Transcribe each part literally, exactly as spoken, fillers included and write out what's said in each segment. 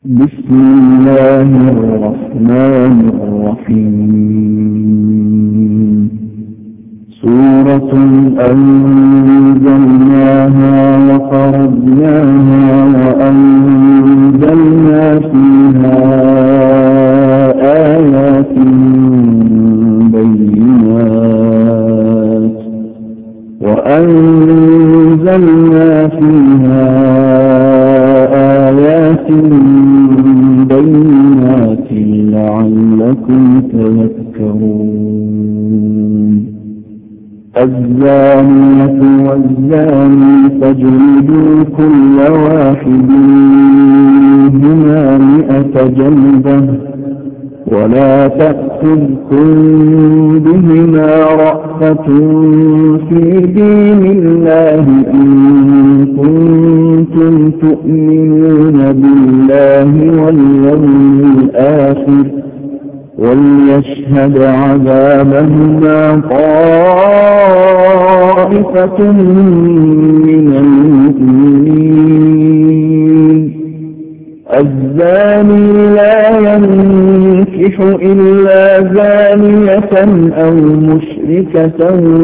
بسم الله الرحمن الرحيم. سورة أنزلناها وفرضناها وأنزلنا فيها آيات بينات وأنزلنا فيها آيات بينات لعلكم تذكرون. الزانية والزاني فاجلدوا كل واحد منهما مئة جلدة ولا تأخذكم بهما رأفة في دين الله إن كنتم تؤمنون بالله واليوم الآخر وليشهد عذابهما طائفة من المؤمنين. الزاني لا ينكح إلا زانية أو مشركة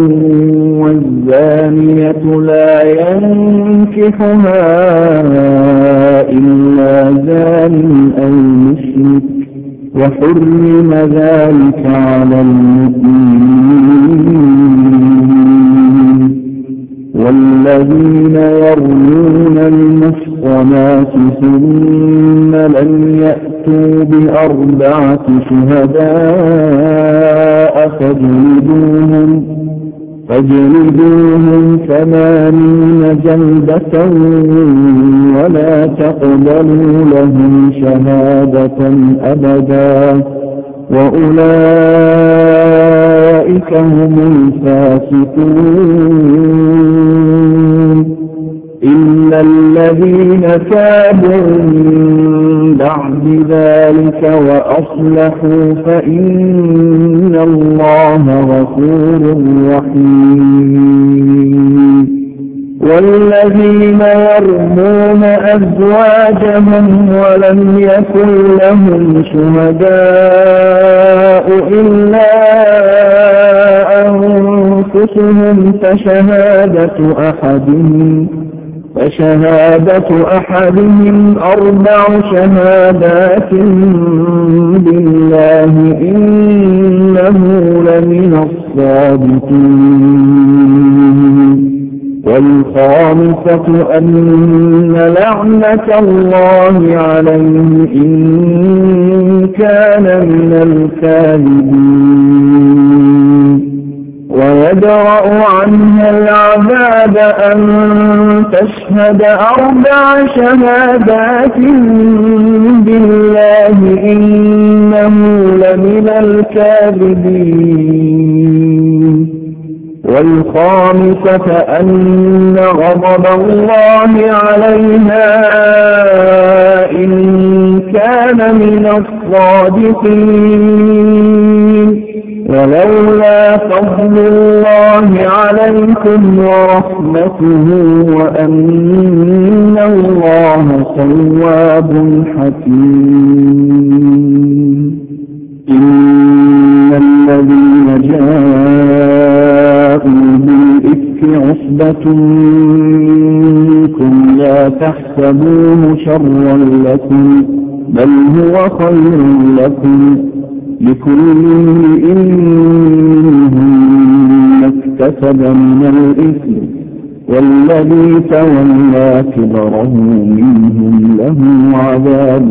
والزانية لا ينكحها إلا زان أو مشرك وحرم ذلك على المؤمنين. والذين يرمون المحصنات ثم لم يأتوا بأربعة شهداء فاجلدوهم فاجلدوهم ثمانين جلدة ولا تقبلوا لهم شهادة أبدا وأولئك هم الفاسقون. إلا الذين تابوا من بعد ذلك وأصلحوا فإن الله غفور رحيم. والذين يرمون أزواجهم ولم يكن لهم شهداء إلا أنفسهم فشهادة أحدهم فشهادة أحدهم أربع شهادات بالله إنه لمن الصادقين. والخامسة أن لعنة الله عليه إن كان من الكاذبين. ويدرأ عنها العذاب أن تشهد أربع شهادات بالله إنه لمن الكاذبين. والخامسة أن غضب الله عليها إن كان من الصادقين. ولولا فضل الله عليكم ورحمته وأن الله تواب حكيم. إن الذين جاءوا بالإفك عصبة منكم لا تحسبوه شرا لكم بل هو خير لكم لكل امرئ منهم ما اكتسب من الإثم والذي تولى كبره منهم له عذاب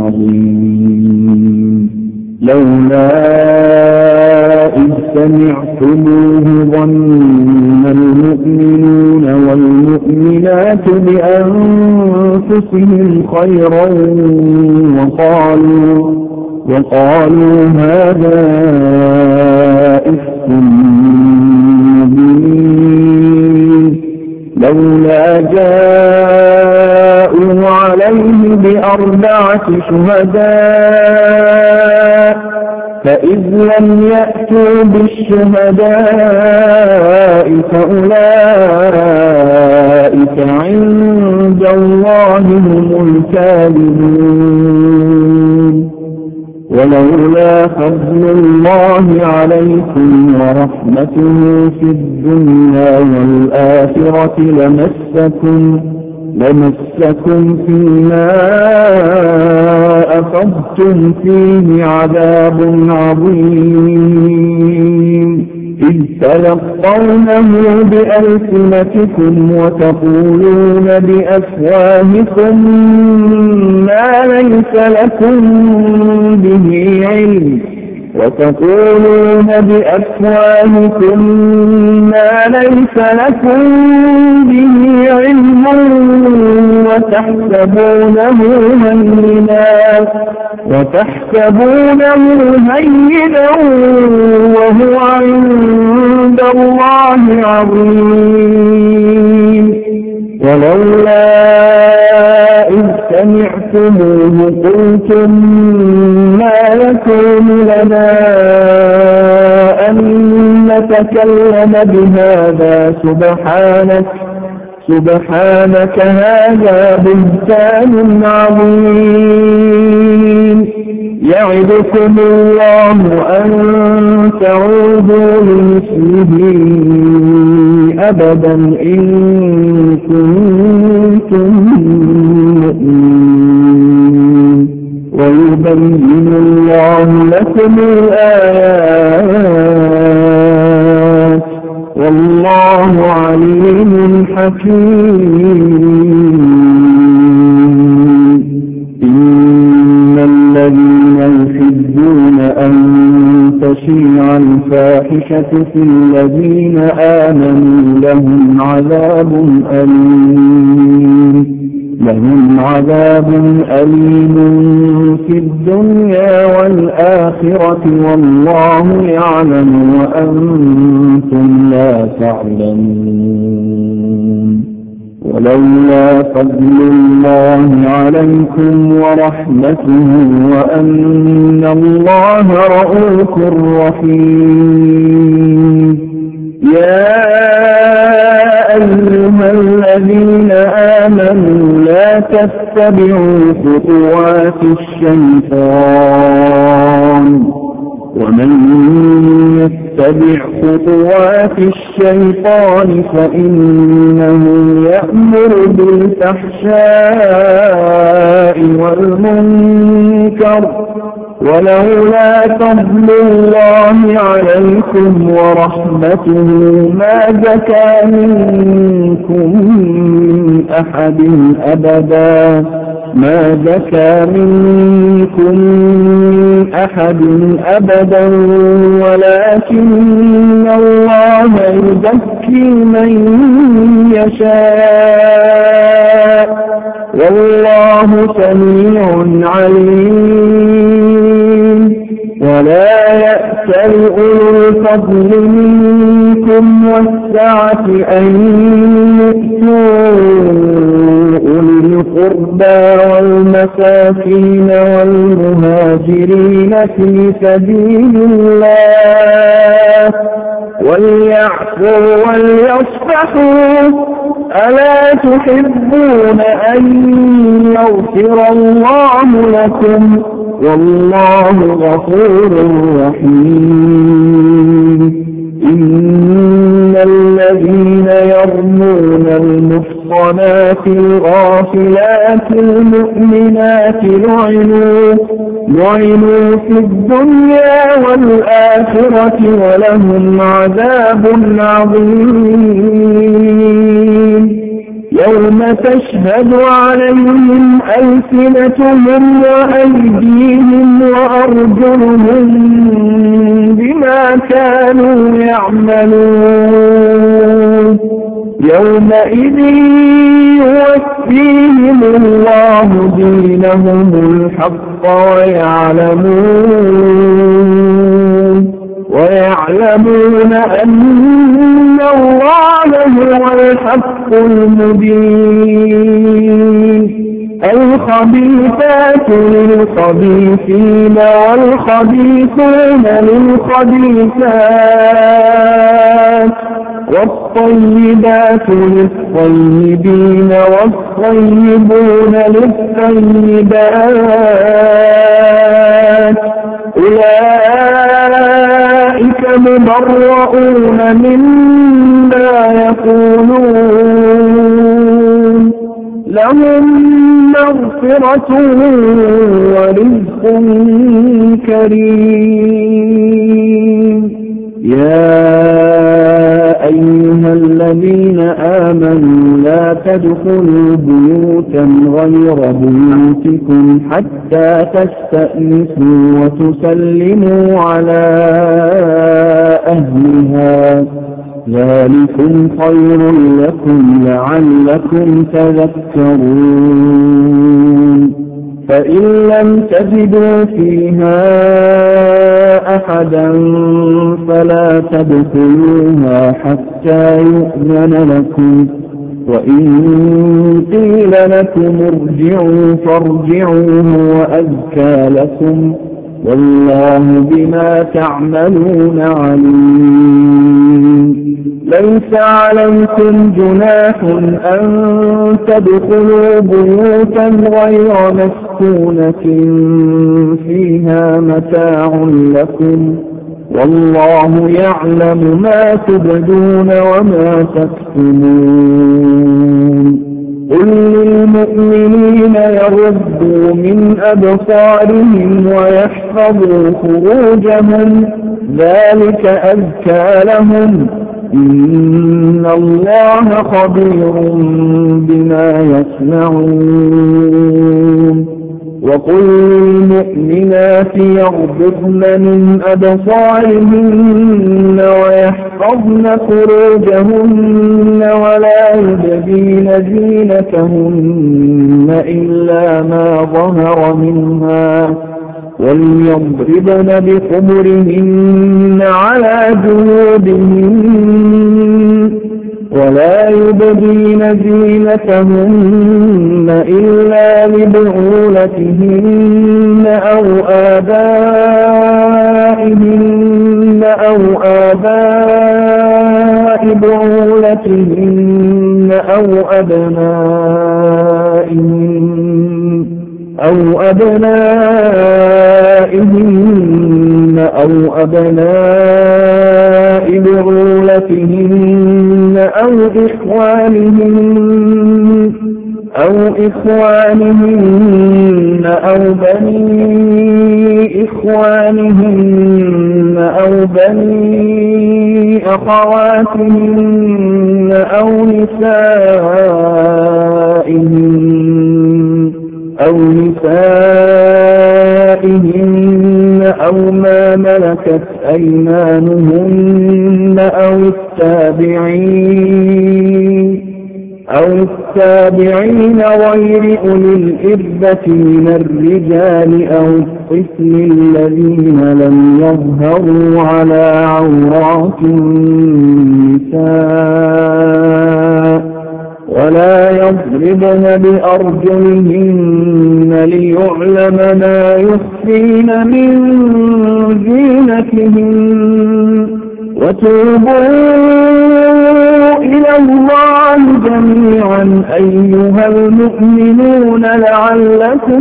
عظيم. لولا إذ سمعتموه ظن المؤمنون والمؤمنات بأنفسهم خيرا وقالوا وقالوا هذا إفك مبين. لولا جاءوا عليه بأربعة شهداء فإذ لم يأتوا بالشهداء فأولئك عند الله هم الكاذبون. ولولا فضل الله عليكم ورحمته في الدنيا والآخرة لمسكم لمسكم فيما أفضتم فيه عذاب عظيم إذ تلقونه بألسنتكم وتقولون بأفواهكم ما ليس لكم به علم وتقولون بأفواهكم ما ليس لكم به علم وتحسبونه هينا وتحسبونه هينا وهو عند الله عظيم ولولا إذ سمعتموه قلتم ما يكون لنا أن نتكلم بهذا سبحانك سبحانك هذا بهتان عظيم يعدكم الله أن تعودوا لمثله أبدا إن كنتم مؤمنين ويبين الله لكم الآيات والله عليم حكيم إن الذين يحبون أن تشيع الفاحشة في الذين آمنوا لهم عذاب أليم لهم عذاب أليم في الدنيا والآخرة والله يعلم وأنتم لا تعلمون ولولا فضل الله عليكم ورحمته وأن الله رؤوف رحيم يا أيها الذين آمنوا لا تتبعوا خطوات الشيطان ومن يتبع خطوات الشيطان فإنه يأمر بالفحشاء والمنكر ولولا فضل الله عليكم ورحمته ما زكى منكم من أحد أبدا ما زكى منكم من أحد أبدا ولكن الله يزكي من يشاء والله سميع عليم ولا يأتل أولو الفضل منكم والسعة أن يؤتوا أولي القربى والمساكين والمهاجرين في سبيل الله وليعفوا وليصفحوا ألا تحبون أن يغفر الله لكم والله غفور رحيم إن الذين يرمون المحصنات الغافلات المؤمنات لعنوا لعنوا في الدنيا والآخرة ولهم عذاب عظيم يوم تشهد عليهم ألسنتهم وأيديهم وأرجلهم بما كانوا يعملون يومئذ يوفيهم الله دينهم الحق ويعلمون ويعلمون أن الله هو الحق المبين الخبيثات للخبيثين والخبيثون للخبيثات والطيبات للطيبين والطيبون للطيبات مبرؤون مما يقولون لهم مغفرة ورزق كريم. يا أيها الذين آمنوا لا تدخلوا بيوتا غير بيوتكم حتى تستأنسوا وتسلموا على أهلها ذلكم خير لكم لعلكم تذكرون. فإن لم تجدوا فيها أحدا فلا تدخلوها حتى يؤذن لكم وإن قيل لكم ارجعوا فارجعوا وأزكى لكم والله بما تعملون عليم. ليس عليكم جناح أن تدخلوا بيوتا غير مسكونة فيها متاع لكم والله يعلم ما تبدون وما تكتمون. قل للمؤمنين يغضوا من أبصارهم ويحفظوا فروجهم ذلك أزكى لهم إن الله خبير بما يصنعون. وقل للمؤمنات يغضضن من أبصارهن ويحفظن فروجهن ولا يبدين زينتهن إلا ما ظهر منها وليضربن بخمرهن على جيوبهن ولا يبدين زينتهن إلا لبعولتهن أو آبائهن أو آباء بعولتهن أو أبنائهن أو أبنائهن أو أبناء بعولتهن أو إخوانهن أو إخوانهن أو بني إخوانهن أو بني أخواتهن أو نسائهن أو نسائهن أو ما ملكت أيمانهن أو التابعين أو التابعين غير أولي الإربة من الرجال أو الطفل الذين لم يظهروا على عورات النساء ولا يضربن بأرجلهن ليعلم ما يخفين من زينتهن وتوبوا إلى الله جميعا أيها المؤمنون لعلكم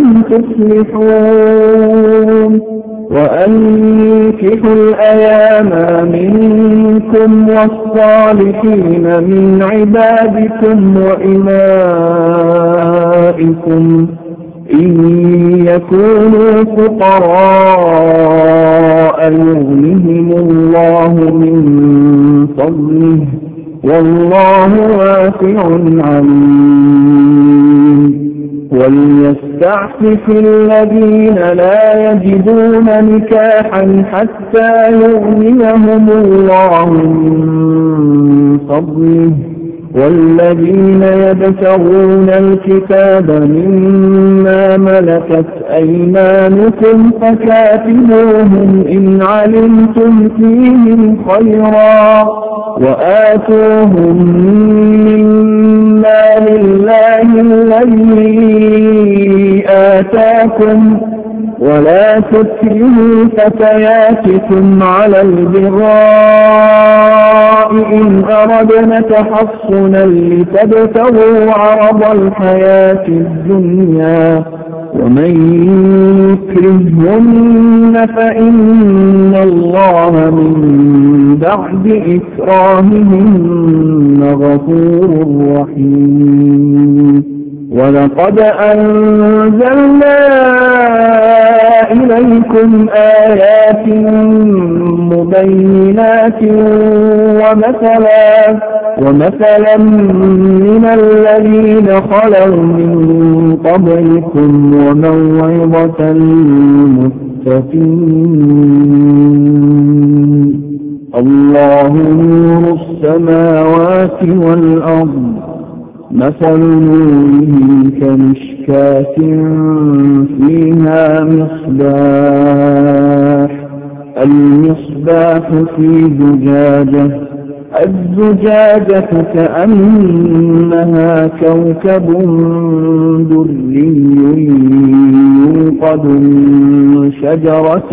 تفلحون. وأنكحوا الأيام منكم والصالحين من عبادكم وإمائكم إن يكونوا فقراء يغنهم الله من فضله والله واسع عليم. وليستعفف الذين لا يجدون نكاحا حتى يغنيهم الله من فضله والذين يبتغون الكتاب مما ملكت أيمانكم فكاتبوهم إن علمتم فيهم خيرا وآتوهم مما لله الذي آتاكم ولا تكرهوا فتياتكم على البغاء إن أردنا تحصنا لتبتغوا عرض الحياة الدنيا ومن يكرهن فإن الله من بعد إكراههن غفور رحيم. ولقد أنزلنا إليكم آيات مبينات ومثلا ومثلا من الذين خلوا من قبلكم وموعظة للمتقين. الله نور السماوات والأرض، مثل نوره كمشكاة فيها مصباح، المصباح في زجاجة، الزجاجة كأنها كوكب دري يوقد من شجرة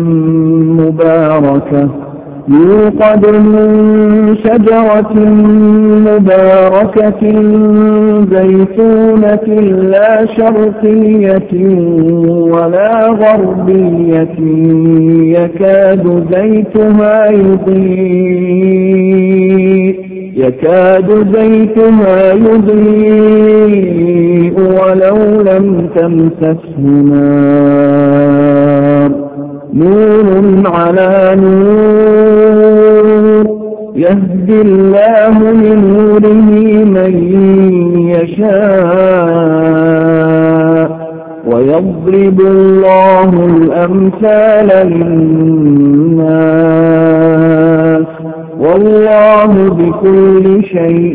مباركة يوقد من شجرة مباركة زيتونة لا شرقية ولا غربية يكاد زيتها يضيء يكاد زيتها يضيء ولو لم تمسسه نار، نور على نور، يهدي الله لنوره من يشاء ويضرب الله الأمثال للناس والله بكل شيء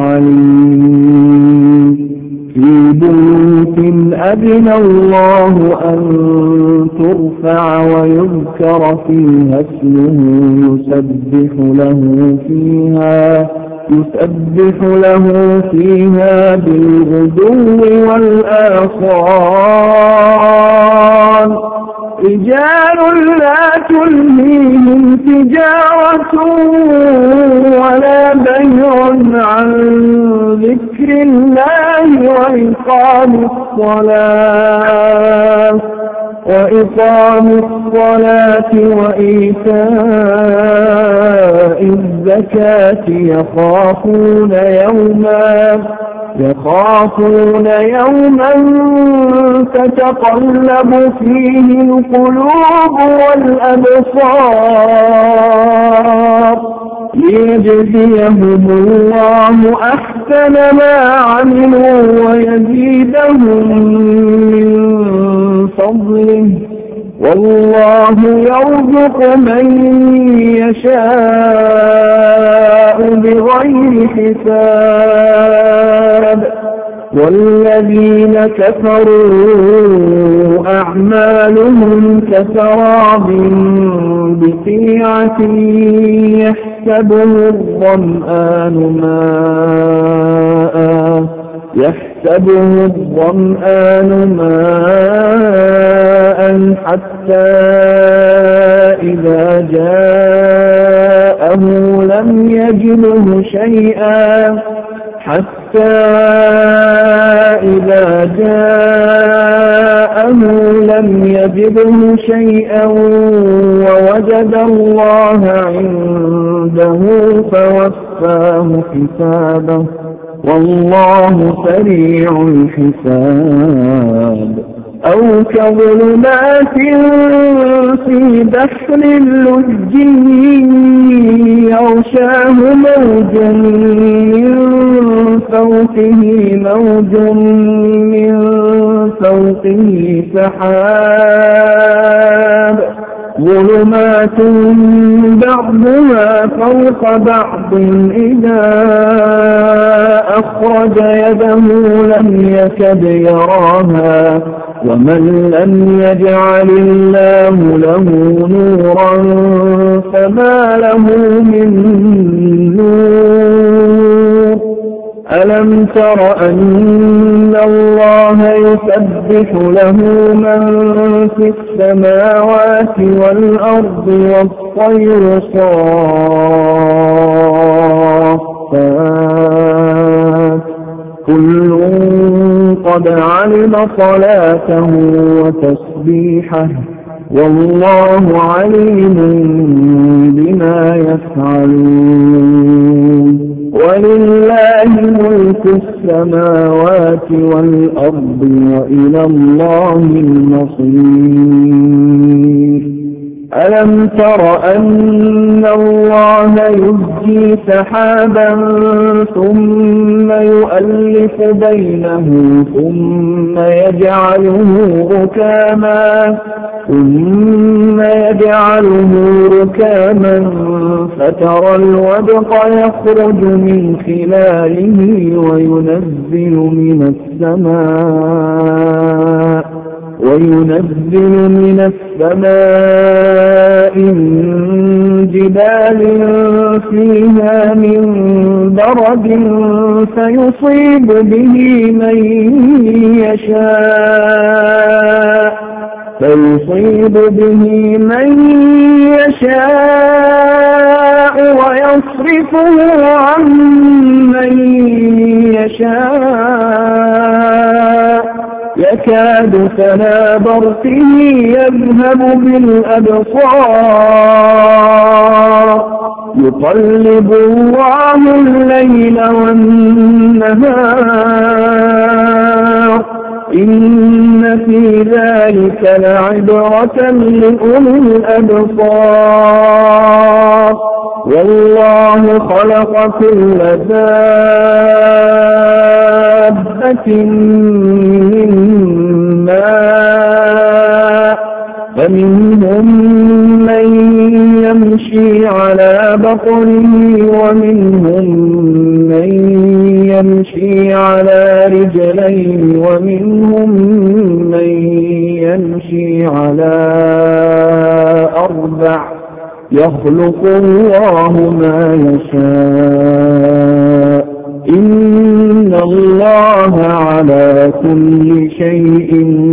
عليم. في بيوت أذن الله أن ترفع ويذكر فيها اسمه يسبح له فيها يسبح له فيها بالغدو والآصال. رجال لا تلهيهم تجارة ولا بيع عن ذكر الله وإقام الصلاة وإقام الصلاة وإيتاء الزكاة يخافون يوما يخافون يوما تتقلب فيه القلوب والأبصار، ليجزيهم الله أحسن ما عملوا ويزيدهم من فضله، والله يرزق من يشاء بغير حساب. والذين كفروا أعمالهم كسراب بقيعة يحسبه الظمآن ماء يحسبه الظمآن ماء حتى إذا جاءه لم يجده شيئا حتى إذا جاءه لم يجده شيئا ووجد الله عنده فوفاه حسابه، والله سريع الحساب. أو كظلمات في بحر لجي يغشاه موج من فوقه موج من فوقه سحاب، ظلمات بعضها فوق بعض إذا أخرج يده لم يكد يراها، ومن لم يجعل الله له نورا فما له من نور. ألم تر أن الله يسبح له من في السماوات والأرض والطير صافات كل قد علم صلاته وتسبيحه والله عليم بما يفعلون ولله ملك السماوات والأرض وإلى الله المصير ألم تر أن الله يزجي سحابا ثم يؤلف بينه ثم يجعله ركاما ثم يجعله ركاما فترى الودق يخرج من خلاله وينزل من السماء وينزل من السماء من جبال فيها من برد فيصيب به من يشاء فيصيب به من يشاء ويصرفه عن من يشاء يكاد سنا برقه يذهب بالأبصار يقلب الله الليل والنهار إن في ذلك لعبرة لأولي الأبصار والله خلق كل دابة من ماء فمنهم من يمشي على بطنه ومنهم من يمشي على رجلين ومنهم من يمشي على أربع يخلق الله ما يشاء إن الله على كل شيء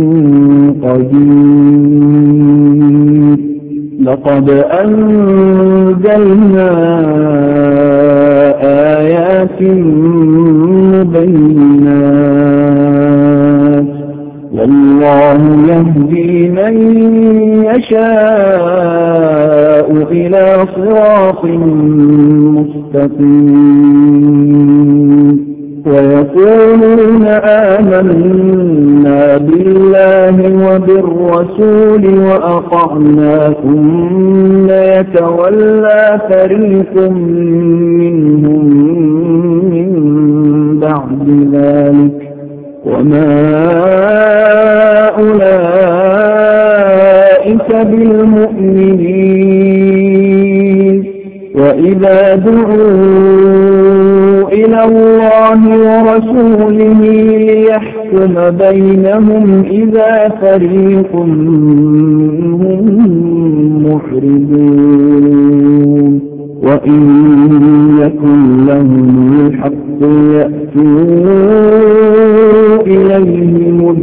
قدير لقد أنزلنا آيات مبينات والله يهدي من يشاء إلى صراط مستقيم ويقولون آمنا بالله وبالرسول وأطعنا ثم يتولى فريق منهم من بعد ذلك وما أولئك بالمؤمنين وإذا دعوا إلى الله ورسوله ليحكم بينهم إذا فريق منهم محرضون وإن يكن لهم الحق يأتوا إليه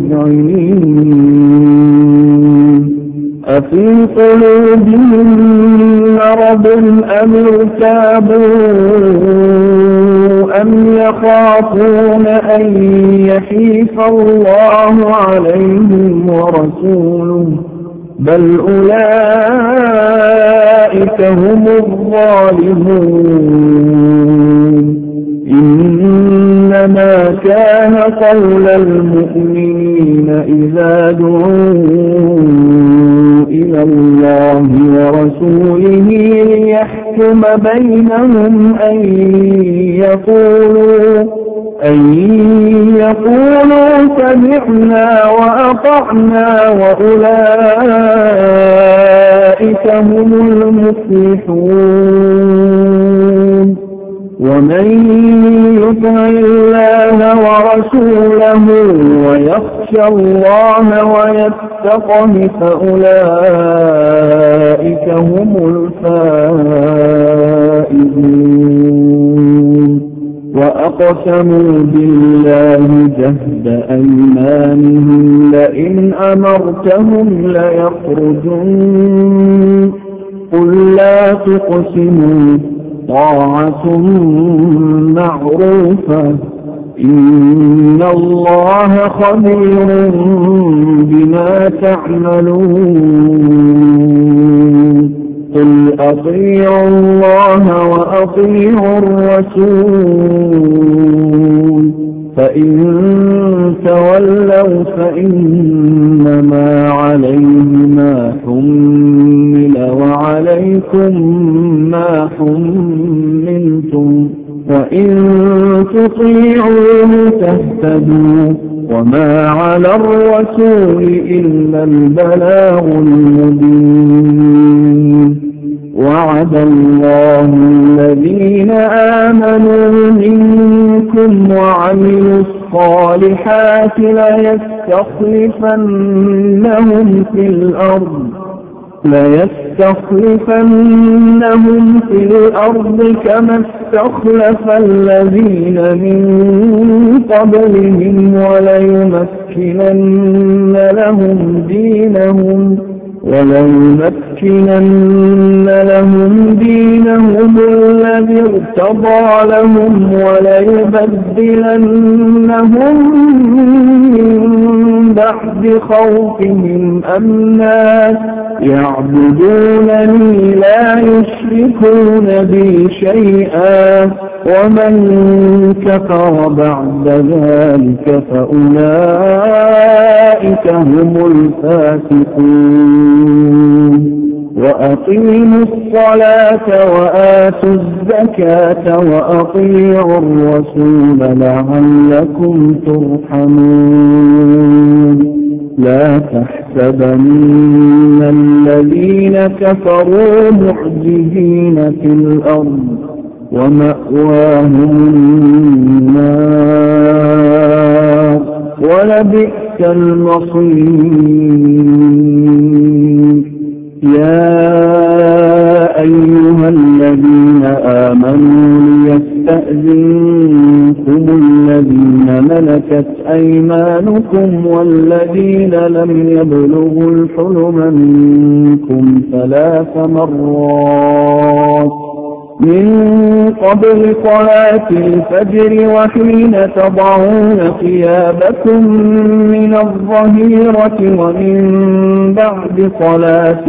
مذعنين أفي قلوبهم مرض أم ارتابوا أم يخافون أن يحيف الله عليهم ورسوله بل أولئك هم الظالمون إنما كان قول المؤمنين إذا دعوا إلى الله ورسوله ليحكم بينهم أن يقولوا أن يقولوا سمعنا وأطعنا وأولئك هم المفلحون ومن يطع الله ورسوله ويخشى الله ويتقه فأولئك هم الفائزون وأقسموا بالله جهد أيمانهم لئن أمرتهم ليخرجون قل لا تقسموا طاعة معروفة إن الله خبير بما تعملون قل أطيعوا الله وأطيعوا الرسول فإن تولوا فإنما عليه ما حمل وعليكم ما حملتم وإن تطيعوه تهتدوا وما على الرسول إلا البلاغ المبين وعد الله الذين آمنوا منكم وعملوا الصالحات ليستخلفنهم في الأرض ليستخلفنهم في الأرض كما استخلف الذين من قبلهم وليمكنن لهم دينهم وليمكنن لهم دينهم الذي ارتضى لهم وليبدلنهم من بعد خوفهم أمنا يعبدونني لا يشركون بي شيئا ومن كفر بعد ذلك فأولئك هم الفاسقون وأقيموا الصلاة وآتوا الزكاة وأطيعوا الرسول لعلكم ترحمون لا تحسبن الذين كفروا معجزين في الأرض ومأواهم النار ولبئس المصير يا أيها الذين آمنوا ليستأذنكم الذين ملكت أيمانكم والذين لم يبلغوا الحلم منكم ثلاث مرات من قبل صلاة الفجر وحين تضعون ثيابكم من الظهيرة ومن بعد صلاة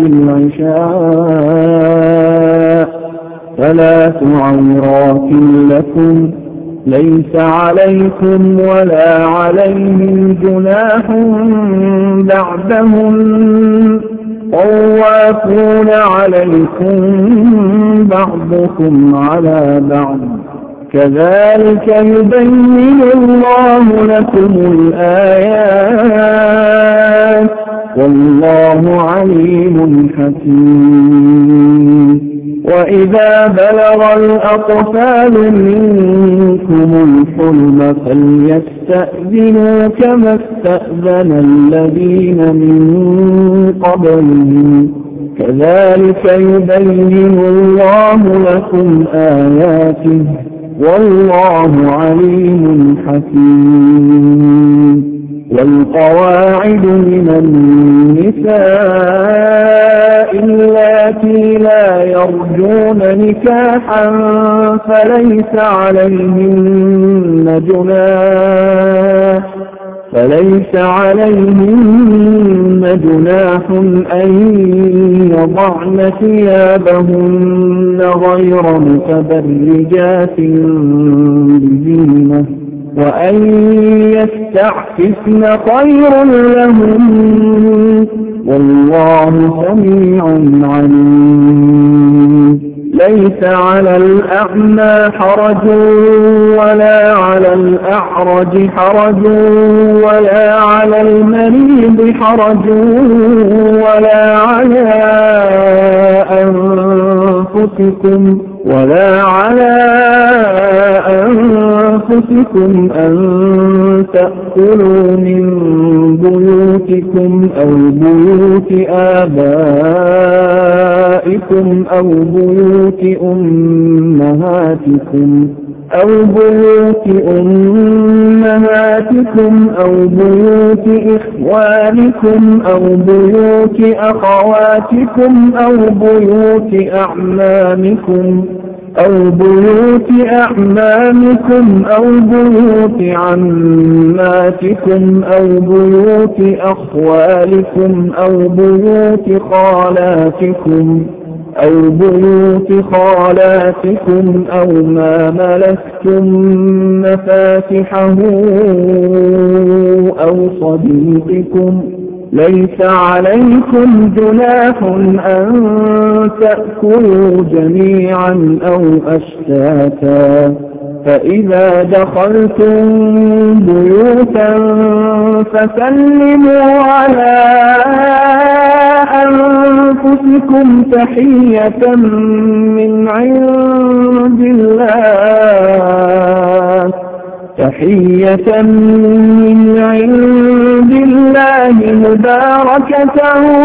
العشاء ثلاث عورات لكم ليس عليكم ولا عليهم جناح بعدهم طوافون عليكم بعضكم على بعض كذلك يبين الله لكم الآيات والله عليم حكيم وإذا بلغ الأطفال منكم الحلم فليستأذنوا كما استأذن الذين من قبلهم كذلك يبين الله لكم آياته والله عليم حكيم والقواعد من النساء اللاتي لا يرجون نكاحا فليس عليهن جناح فليس عليهن جناح أن يضعن ثيابهن غير متبرجات بزينة وأن يستعففن خير لهم والله سميع عليم ليس على الأعمى حرج ولا على الأعرج حرج ولا على المريض حرج ولا على أنفسكم ولا على أنفسكم أن تأكلوا من بيوتكم أو بيوت آبائكم أو بيوت أمهاتكم أو بيوت أمهاتكم أو بيوت إخوانكم أو بيوت أخواتكم أو بيوت أعمامكم أو بيوت أعمامكم أو بيوت عماتكم أو بيوت أخوالكم أو بيوت خالاتكم أو بيوت خالاتكم أو ما ملكتم مفاتحه أو صديقكم ليس عليكم جناح أن تأكلوا جميعا أو أشتاتا فإذا دخلتم بيوتا فسلموا على أنفسكم تحية من عند الله تحية من عند الله مباركة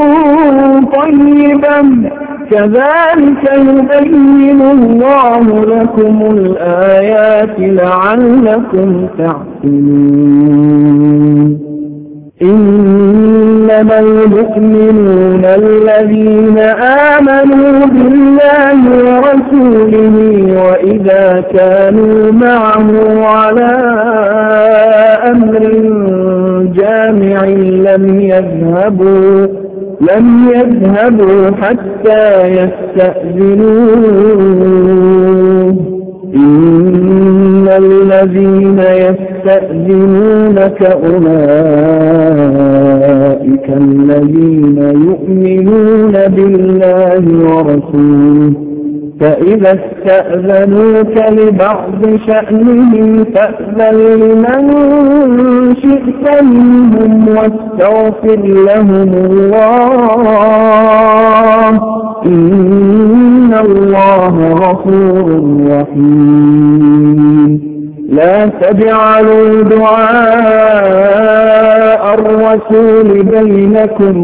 طيبا كذلك يبين الله لكم الآيات لعلكم تعقلون إنما المؤمنون الذين آمنوا بالله ورسوله وإذا كانوا معه على أمر جامع لم يذهبوا لم يذهبوا حتى يستأذنوه إن الذين يستأذنونك أولئك الذين يؤمنون بالله ورسوله فإذا استأذنوك لبعض شأنهم فأذن لمن شئت منهم واستغفر لهم الله إن الله غفور رحيم لا تجعلوا دعاء الرسول بينكم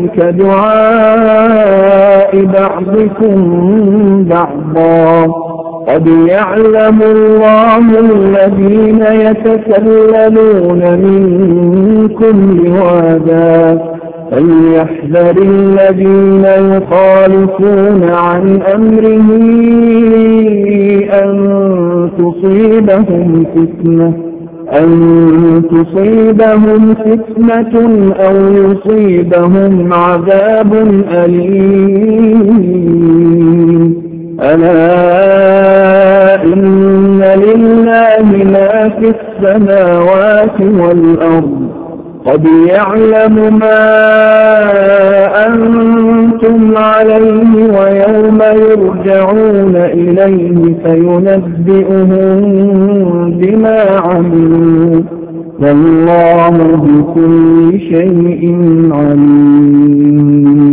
كدعاء بعضكم بعضا قد يعلم الله الذين يتسللون منكم لواذا فليحذر الذين يخالفون عن أمره أن تصيبهم فتنة أن تصيبهم فتنة أو يصيبهم عذاب أليم ألا إن لله ما في السماوات والأرض قد يعلم ما أنتم عليه ويوم يرجعون إليه فينبئهم بما عملوا والله بكل شيء عليم